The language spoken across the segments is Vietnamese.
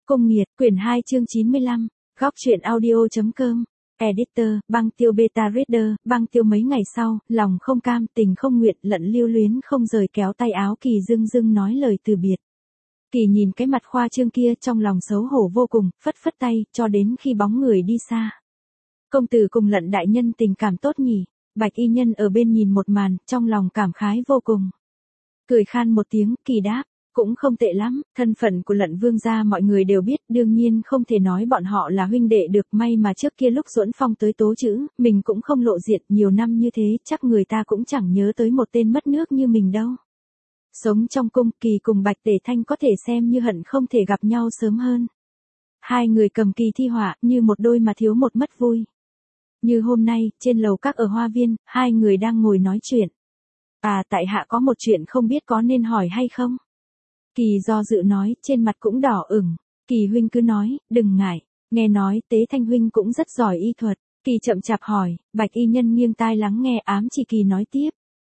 Cung Nghiệt, quyển 2 chương 95, góc truyện audio.com, editor, băng tiêu beta reader, băng tiêu mấy ngày sau, lòng không cam, tình không nguyện, lận lưu luyến không rời kéo tay áo Kỳ dưng dưng nói lời từ biệt. Kỳ nhìn cái mặt khoa trương kia trong lòng xấu hổ vô cùng, phất phất tay, cho đến khi bóng người đi xa. Công tử cùng lận đại nhân tình cảm tốt nhỉ, Bạch y nhân ở bên nhìn một màn, trong lòng cảm khái vô cùng. Cười khan một tiếng, Kỳ đáp. Cũng không tệ lắm, thân phận của lận vương gia mọi người đều biết, đương nhiên không thể nói bọn họ là huynh đệ được, may mà trước kia lúc Duẫn Phong tới tố chữ, mình cũng không lộ diện, nhiều năm như thế, chắc người ta cũng chẳng nhớ tới một tên mất nước như mình đâu. Sống trong cung, Kỳ cùng Bạch Tề Thanh có thể xem như hận không thể gặp nhau sớm hơn. Hai người cầm kỳ thi họa, như một đôi mà thiếu một mất vui. Như hôm nay, trên lầu các ở Hoa Viên, hai người đang ngồi nói chuyện. Tại hạ có một chuyện không biết có nên hỏi hay không? Kỳ do dự nói, trên mặt cũng đỏ ửng. Kỳ huynh cứ nói, đừng ngại. Nghe nói, Tế Thanh huynh cũng rất giỏi y thuật. Kỳ chậm chạp hỏi, Bạch y nhân nghiêng tai lắng nghe, ám chỉ Kỳ nói tiếp.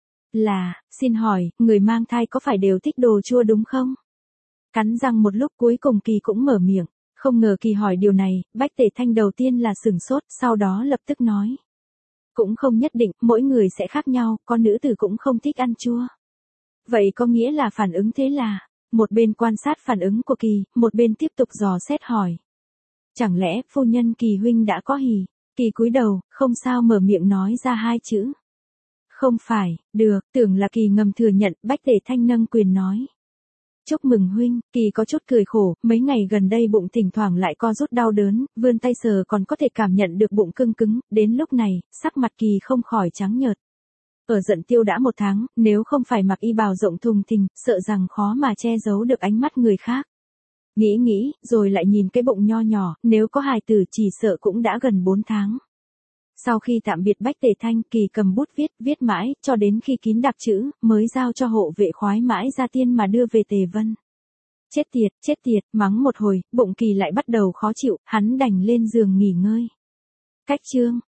Xin hỏi, người mang thai có phải đều thích đồ chua đúng không? Cắn răng một lúc cuối cùng Kỳ cũng mở miệng. Không ngờ Kỳ hỏi điều này, Bạch Tề Thanh đầu tiên là sửng sốt, sau đó lập tức nói. Cũng không nhất định, mỗi người sẽ khác nhau, con nữ tử cũng không thích ăn chua. Vậy có nghĩa là phản ứng thế là... Một bên quan sát phản ứng của Kỳ, một bên tiếp tục dò xét hỏi. Chẳng lẽ phu nhân Kỳ huynh đã có hỉ? Kỳ cúi đầu, không sao mở miệng nói ra hai chữ. Không phải, được, tưởng là Kỳ ngầm thừa nhận, Bách Tề Thanh nâng quyền nói. Chúc mừng huynh, Kỳ có chút cười khổ, mấy ngày gần đây bụng thỉnh thoảng lại co rút đau đớn, vươn tay sờ còn có thể cảm nhận được bụng cưng cứng, đến lúc này, sắc mặt Kỳ không khỏi trắng nhợt. Ở Dận Tiêu đã 1 tháng, nếu không phải mặc y bào rộng thùng thình, sợ rằng khó mà che giấu được ánh mắt người khác. Nghĩ, rồi lại nhìn cái bụng nho nhỏ, nếu có hài tử chỉ sợ cũng đã gần 4 tháng. Sau khi tạm biệt Bách Tề Thanh, Kỳ cầm bút viết mãi, cho đến khi kín đặc chữ, mới giao cho hộ vệ khoái mãi ra tiên mà đưa về Tề Vân. Chết tiệt, mắng một hồi, bụng Kỳ lại bắt đầu khó chịu, hắn đành lên giường nghỉ ngơi. Cách chương